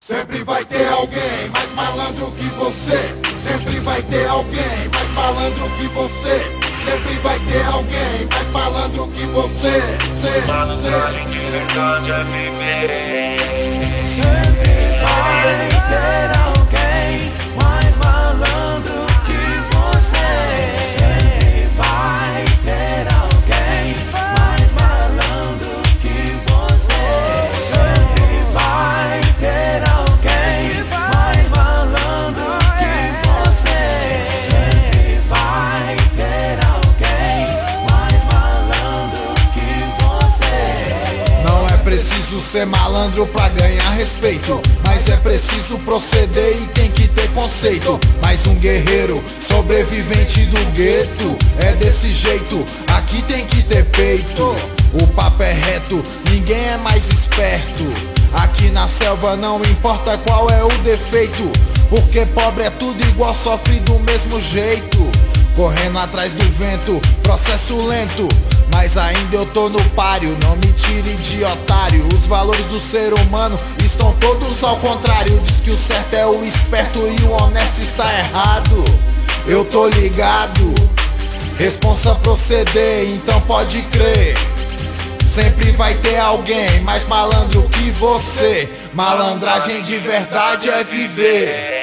Sempre vai ter alguém mais malandro que você. Sempre vai ter alguém mais malandro que você. Sempre vai ter alguém mais malandro que você. Malandragem de verdade é viver. Sempre vai ter alguém mais malandro que você. Sempre vai ter alguém mais malandro que você. Sempre vai ter alguém mais malandro que você. Sempre vai ter alguém mais malandro que você. Não é preciso ser malandro pra ganhar respeito, mas é preciso proceder e tem que ter conceito. Mais um guerreiro, sobrevivente do gueto. É desse jeito, aqui tem que ter peito. O papo é reto, ninguém é mais esperto. Aqui na selva não importa qual é o defeito, porque pobre é tudo igual, sofre do mesmo jeito. Correndo atrás do vento, processo lento, mas ainda eu tô no páreo. Não me tire de otário, os valores do ser humano estão todos ao contrário. Diz que o certo é o esperto e o honesto está errado. Eu tô ligado, responsa proceder, então pode crer. Sempre vai ter alguém mais malandro que você. Malandragem de verdade é viver.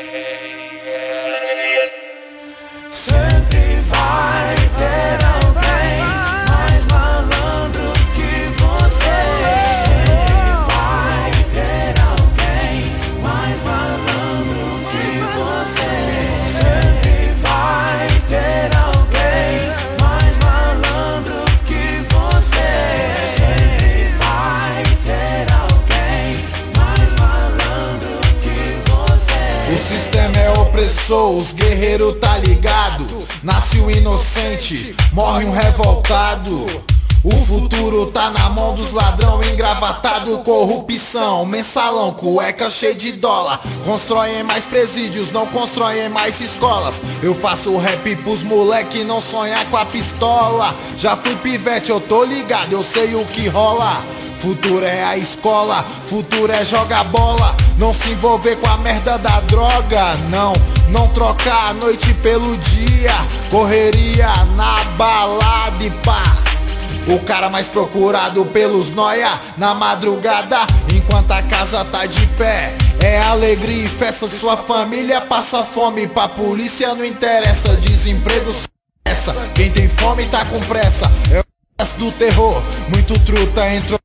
Sempre vai ter alguém mais malandro que você. Sempre vai ter alguém mais malandro que você. Sempre vai ter alguém mais malandro que você. Sempre vai ter alguém mais malandro que você. O sistema é opressor, os guerreiros tá ligado. Nasce um inocente, morre um revoltado. O futuro tá na mão dos ladrão engravatado. Corrupção, mensalão, cueca cheia de dólar. Constroem mais presídios, não constroem mais escolas. Eu faço rap pros moleque não sonhar com a pistola. Já fui pivete, eu tô ligado, eu sei o que rola. Futuro é a escola, futuro é jogar bola. Não se envolver com a merda da droga, não. Não trocar a noite pelo dia. Correria na balada e pá. O cara mais procurado pelos noia na madrugada, enquanto a casa tá de pé. É alegria e festa, sua família passa fome. Pra polícia não interessa, desemprego essa. Quem tem fome tá com pressa. É o resto do terror, muito truta entrou.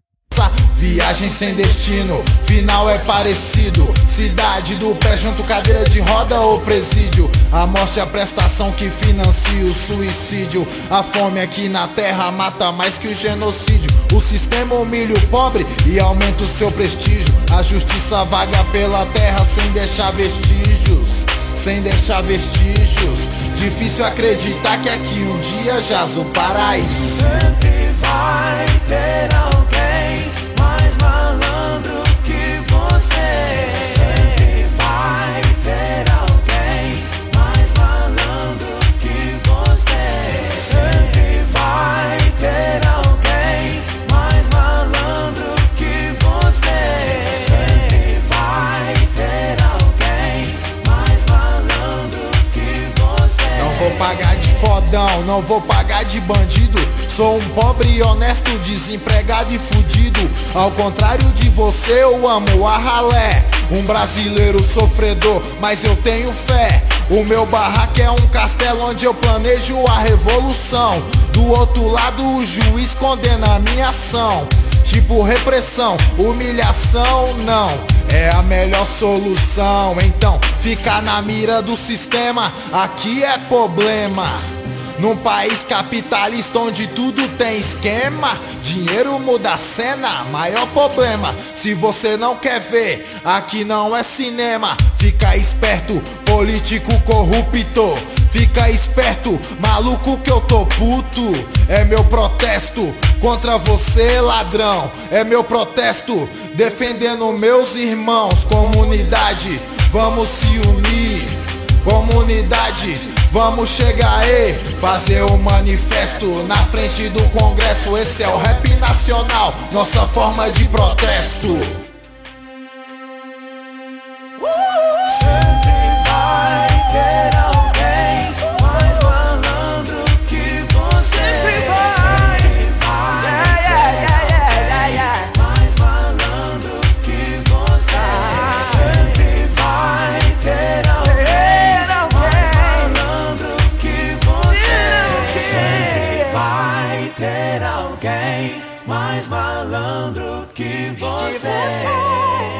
Viagem sem destino, final é parecido. Cidade do pé junto, cadeira de roda ou presídio. A morte é a prestação que financia o suicídio. A fome aqui na terra mata mais que o genocídio. O sistema humilha o pobre e aumenta o seu prestígio. A justiça vaga pela terra sem deixar vestígios. Sem deixar vestígios. Difícil acreditar que aqui um dia jaz o paraíso. Sempre vai ter alguém mais malandro que você. Sempre vai ter alguém mais malandro que você. Sempre vai ter alguém mais malandro que você. Sempre vai ter alguém mais malandro que você. Não vou pagar de fodão, não vou pagar de bandido. Sou um pobre, honesto, desempregado e fudido. Ao contrário de você, eu amo a ralé. Um brasileiro sofredor, mas eu tenho fé. O meu barraco é um castelo onde eu planejo a revolução. Do outro lado o juiz condena a minha ação. Tipo repressão, humilhação, não é a melhor solução. Então, ficar na mira do sistema, aqui é problema. Num país capitalista onde tudo tem esquema, dinheiro muda a cena, maior problema. Se você não quer ver, aqui não é cinema. Fica esperto, político corrupto. Fica esperto, maluco que eu tô puto. É meu protesto contra você, ladrão. É meu protesto defendendo meus irmãos. Comunidade, vamos se unir. Comunidade, vamos chegar aí, fazer um manifesto na frente do Congresso. Esse é o rap nacional, nossa forma de protesto. ter alguém mais malandro que você.